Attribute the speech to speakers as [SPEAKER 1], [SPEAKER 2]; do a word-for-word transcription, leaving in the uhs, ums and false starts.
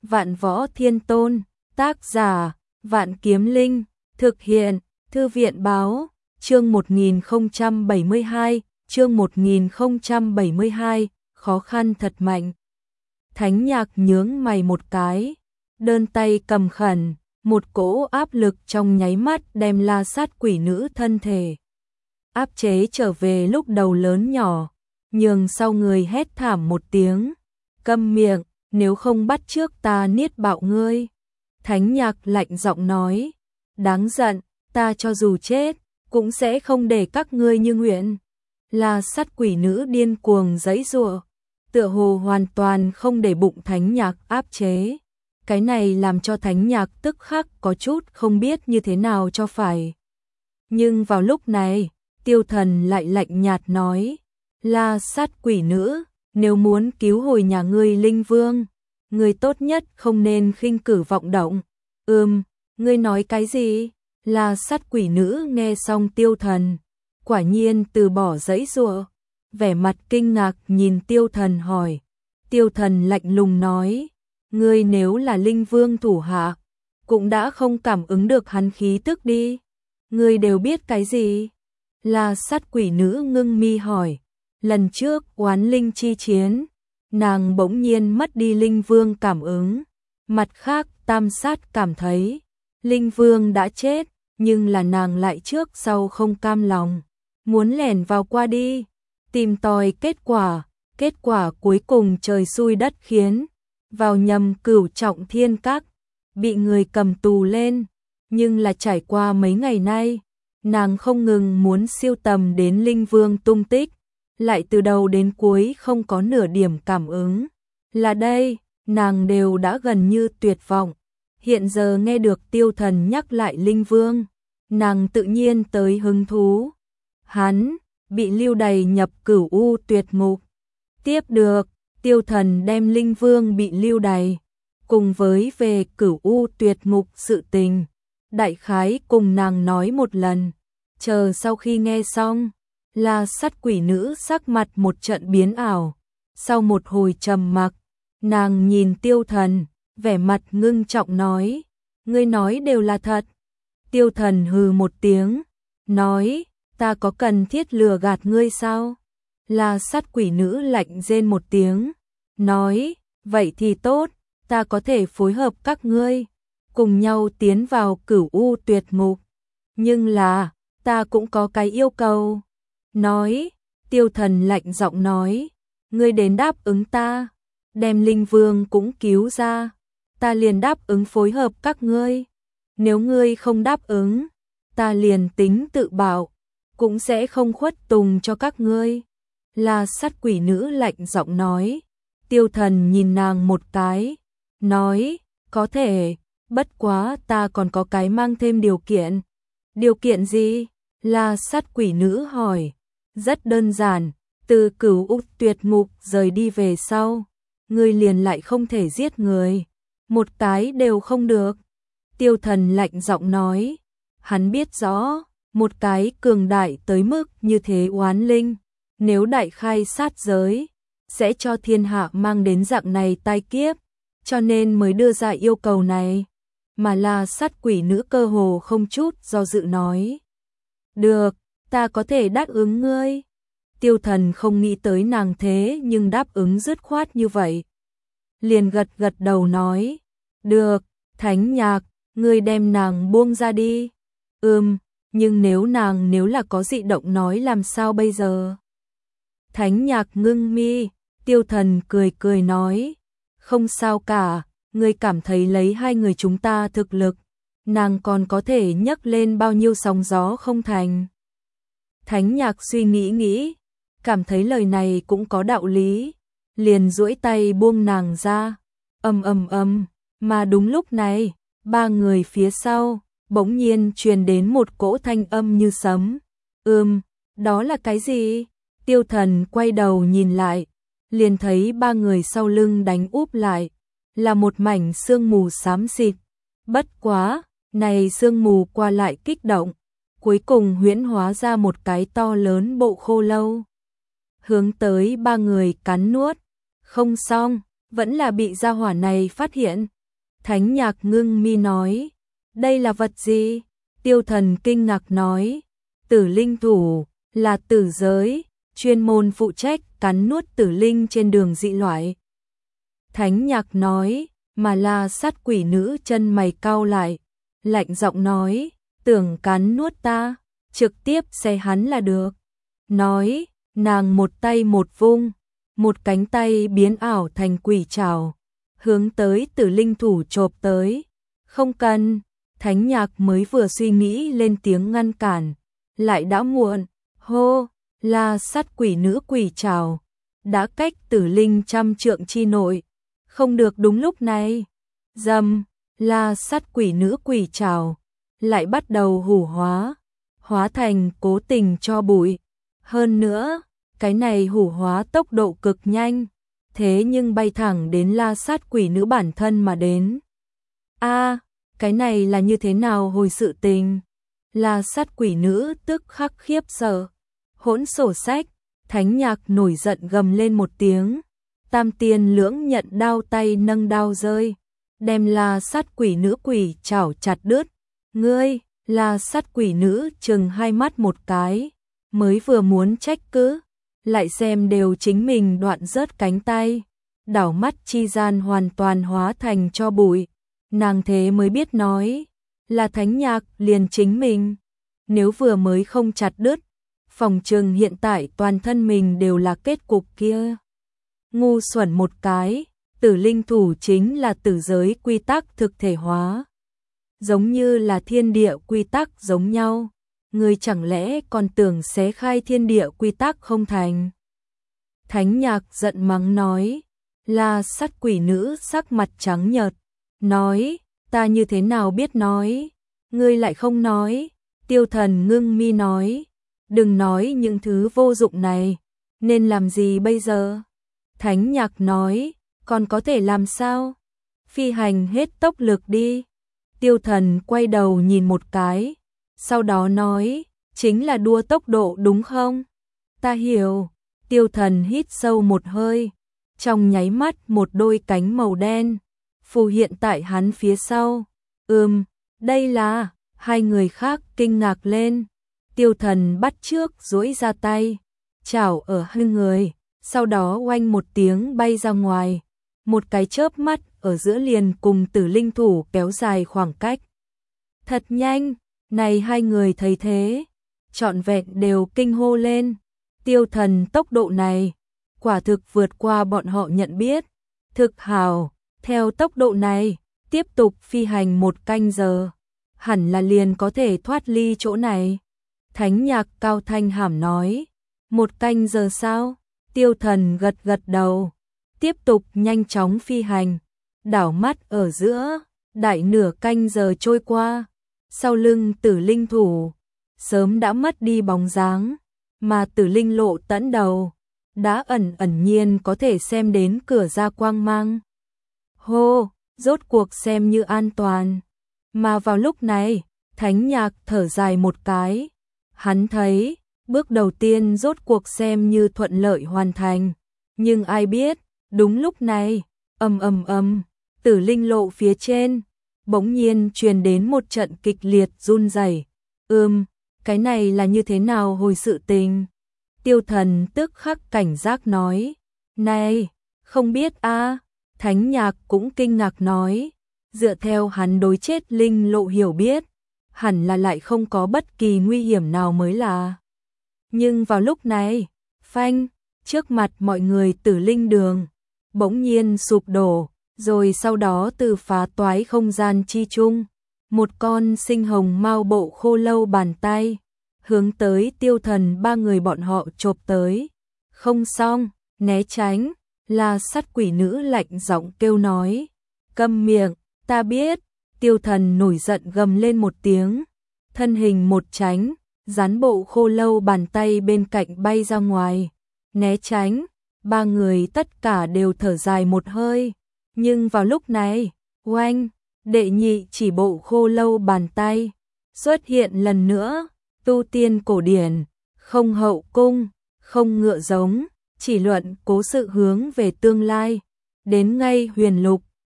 [SPEAKER 1] Vạn Võ Thiên Tôn, tác giả, Vạn Kiếm Linh, thực hiện, Thư viện báo, chương một nghìn không trăm bảy mươi hai, chương một nghìn không trăm bảy mươi hai, khó khăn thật mạnh. Thánh Nhạc nhướng mày một cái, đơn tay cầm khẩn, một cỗ áp lực trong nháy mắt đem La Sát quỷ nữ thân thể áp chế trở về lúc đầu lớn nhỏ, nhường sau người hét thảm một tiếng, câm miệng, nếu không bắt trước ta niết bạo ngươi. Thánh Nhạc lạnh giọng nói, đáng giận, ta cho dù chết, cũng sẽ không để các ngươi như nguyện. La Sát quỷ nữ điên cuồng giãy giụa, tựa hồ hoàn toàn không để bụng Thánh Nhạc áp chế. Cái này làm cho Thánh Nhạc tức khắc có chút không biết như thế nào cho phải. Nhưng vào lúc này, Tiêu Thần lại lạnh nhạt nói, La Sát quỷ nữ, nếu muốn cứu hồi nhà ngươi Linh Vương, ngươi tốt nhất không nên khinh cử vọng động. Ừm, ngươi nói cái gì? La Sát quỷ nữ nghe xong Tiêu Thần, quả nhiên từ bỏ giãy giụa, vẻ mặt kinh ngạc nhìn Tiêu Thần hỏi. Tiêu Thần lạnh lùng nói, ngươi nếu là Linh Vương thủ hạ, cũng đã không cảm ứng được hắn khí tức đi. Ngươi đều biết cái gì? La Sát quỷ nữ ngưng mi hỏi. Lần trước oán linh chi chiến, nàng bỗng nhiên mất đi Linh Vương cảm ứng. Mặt khác Tam Sát cảm thấy Linh Vương đã chết, nhưng là nàng lại trước sau không cam lòng, muốn lẻn vào qua đi, tìm tòi kết quả. Kết quả cuối cùng trời xui đất khiến, vào nhầm Cửu Trọng Thiên Các, bị người cầm tù lên. Nhưng là trải qua mấy ngày nay, nàng không ngừng muốn siêu tầm đến Linh Vương tung tích, lại từ đầu đến cuối không có nửa điểm cảm ứng. Là đây, nàng đều đã gần như tuyệt vọng. Hiện giờ nghe được Tiêu Thần nhắc lại Linh Vương, nàng tự nhiên tới hứng thú. Hắn bị lưu đày nhập Cửu U Tuyệt Ngục. Tiếp được, Tiêu Thần đem Linh Vương bị lưu đày, cùng với về Cửu U Tuyệt Ngục sự tình, đại khái cùng nàng nói một lần. Chờ sau khi nghe xong, La Sát quỷ nữ sắc mặt một trận biến ảo. Sau một hồi trầm mặc, nàng nhìn Tiêu Thần, vẻ mặt ngưng trọng nói, ngươi nói đều là thật. Tiêu Thần hừ một tiếng, nói, ta có cần thiết lừa gạt ngươi sao? La Sát quỷ nữ lạnh rên một tiếng, nói, vậy thì tốt, ta có thể phối hợp các ngươi, cùng nhau tiến vào Cửu U Tuyệt Ngục. Nhưng là, ta cũng có cái yêu cầu. Nói, Tiêu Thần lạnh giọng nói, ngươi đến đáp ứng ta, đem Linh Vương cũng cứu ra, ta liền đáp ứng phối hợp các ngươi. Nếu ngươi không đáp ứng, ta liền tính tự bảo, cũng sẽ không khuất tùng cho các ngươi. La Sát quỷ nữ lạnh giọng nói. Tiêu Thần nhìn nàng một cái, nói, có thể, bất quá ta còn có cái mang thêm điều kiện. Điều kiện gì? La Sát quỷ nữ hỏi. Rất đơn giản, từ Cửu U Tuyệt Ngục rời đi về sau, ngươi liền lại không thể giết người, một cái đều không được. Tiêu Thần lạnh giọng nói, hắn biết rõ, một cái cường đại tới mức như thế oán linh, nếu đại khai sát giới, sẽ cho thiên hạ mang đến dạng này tai kiếp, cho nên mới đưa ra yêu cầu này. Mà La Sát quỷ nữ cơ hồ không chút do dự nói, được, ta có thể đáp ứng ngươi. Tiêu Thần không nghĩ tới nàng thế nhưng đáp ứng dứt khoát như vậy. Liền gật gật đầu nói, được, Thánh Nhạc, ngươi đem nàng buông ra đi. Ừm, nhưng nếu nàng nếu là có dị động nói làm sao bây giờ? Thánh Nhạc ngưng mi, Tiêu Thần cười cười nói, không sao cả, ngươi cảm thấy lấy hai người chúng ta thực lực, nàng còn có thể nhấc lên bao nhiêu sóng gió không thành. Thánh Nhạc suy nghĩ nghĩ, cảm thấy lời này cũng có đạo lý, liền duỗi tay buông nàng ra. Ầm ầm ầm, mà đúng lúc này, ba người phía sau bỗng nhiên truyền đến một cỗ thanh âm như sấm. Ừm, đó là cái gì? Tiêu Thần quay đầu nhìn lại, liền thấy ba người sau lưng đánh úp lại, là một mảnh sương mù xám xịt. Bất quá, này sương mù qua lại kích động, cuối cùng huyễn hóa ra một cái to lớn bộ khô lâu, hướng tới ba người cắn nuốt. Không xong, vẫn là bị gia hỏa này phát hiện. Thánh Nhạc ngưng mi nói, đây là vật gì? Tiêu Thần kinh ngạc nói, tử linh thủ, là tử giới, chuyên môn phụ trách cắn nuốt tử linh trên đường dị loại. Thánh Nhạc nói, mà La Sát quỷ nữ chân mày cau lại, lạnh giọng nói, tưởng cắn nuốt ta, trực tiếp xé hắn là được. Nói, nàng một tay một vung, một cánh tay biến ảo thành quỷ trảo, hướng tới tử linh thủ chộp tới. Không cần, Thánh Nhạc mới vừa suy nghĩ lên tiếng ngăn cản, lại đã muộn. Hô, La Sát quỷ nữ quỷ trảo, đã cách tử linh trăm trượng chi nội, không được đúng lúc này. Dầm, La Sát quỷ nữ quỷ trảo, lại bắt đầu hủ hóa, hóa thành cố tình cho bụi. Hơn nữa, cái này hủ hóa tốc độ cực nhanh, thế nhưng bay thẳng đến La Sát quỷ nữ bản thân mà đến. A, cái này là như thế nào hồi sự tình? La Sát quỷ nữ tức khắc khiếp sợ. Hỗn sổ sách, Thánh Nhạc nổi giận gầm lên một tiếng. Tam tiên lưỡng nhận đao tay nâng đao rơi, đem La Sát quỷ nữ quỷ chảo chặt đứt. Ngươi, La Sát quỷ nữ chừng hai mắt một cái, mới vừa muốn trách cứ, lại xem đều chính mình đoạn rớt cánh tay, đảo mắt chi gian hoàn toàn hóa thành cho bụi. Nàng thế mới biết nói, là Thánh Nhạc liền chính mình, nếu vừa mới không chặt đứt, phòng trừng hiện tại toàn thân mình đều là kết cục kia. Ngu xuẩn một cái, tử linh thủ chính là tử giới quy tắc thực thể hóa, giống như là thiên địa quy tắc giống nhau, người chẳng lẽ còn tưởng xé khai thiên địa quy tắc không thành? Thánh Nhạc giận mắng nói, La Sát quỷ nữ sắc mặt trắng nhợt, nói, ta như thế nào biết nói, ngươi lại không nói. Tiêu Thần ngưng mi nói, đừng nói những thứ vô dụng này, nên làm gì bây giờ? Thánh Nhạc nói, còn có thể làm sao? Phi hành hết tốc lực đi. Tiêu Thần quay đầu nhìn một cái, sau đó nói, chính là đua tốc độ đúng không? Ta hiểu. Tiêu Thần hít sâu một hơi, trong nháy mắt một đôi cánh màu đen phù hiện tại hắn phía sau. Ừm, đây là... Hai người khác kinh ngạc lên. Tiêu Thần bắt trước duỗi ra tay, chảo ở hai người, sau đó oanh một tiếng bay ra ngoài, một cái chớp mắt ở giữa liền cùng tử linh thủ kéo dài khoảng cách. Thật nhanh, này hai người thấy thế, trọn vẹn đều kinh hô lên. Tiêu Thần tốc độ này, quả thực vượt qua bọn họ nhận biết. Thực hào, theo tốc độ này, tiếp tục phi hành một canh giờ, hẳn là liền có thể thoát ly chỗ này. Thánh Nhạc cao thanh hàm nói, một canh giờ sao? Tiêu Thần gật gật đầu, tiếp tục nhanh chóng phi hành, đảo mắt ở giữa, đại nửa canh giờ trôi qua, sau lưng tử linh thủ, sớm đã mất đi bóng dáng, mà tử linh lộ tẫn đầu, đã ẩn ẩn nhiên có thể xem đến cửa ra quang mang. Hô, rốt cuộc xem như an toàn. Mà vào lúc này, Thánh Nhạc thở dài một cái. Hắn thấy, bước đầu tiên rốt cuộc xem như thuận lợi hoàn thành. Nhưng ai biết, đúng lúc này, ầm ầm ầm, tử linh lộ phía trên, bỗng nhiên truyền đến một trận kịch liệt run rẩy. Ừm, cái này là như thế nào hồi sự tình? Tiêu Thần tức khắc cảnh giác nói. Này, không biết a. Thánh Nhạc cũng kinh ngạc nói. Dựa theo hắn đối chết linh lộ hiểu biết, hẳn là lại không có bất kỳ nguy hiểm nào mới là. Nhưng vào lúc này, phanh, trước mặt mọi người tử linh đường, bỗng nhiên sụp đổ, rồi sau đó từ phá toái không gian chi chung, một con sinh hồng mao bộ khô lâu bàn tay, hướng tới Tiêu Thần ba người bọn họ chộp tới. Không xong, né tránh, La Sát quỷ nữ lạnh giọng kêu nói, câm miệng. Ta biết. Tiêu Thần nổi giận gầm lên một tiếng, thân hình một tránh, dán bộ khô lâu bàn tay bên cạnh bay ra ngoài, né tránh. Ba người tất cả đều thở dài một hơi, nhưng vào lúc này, oanh, đệ nhị chỉ bộ khô lâu bàn tay xuất hiện lần nữa. Tu tiên cổ điển, không hậu cung, không ngựa giống, chỉ luận cố sự hướng về tương lai, đến ngay huyền lục,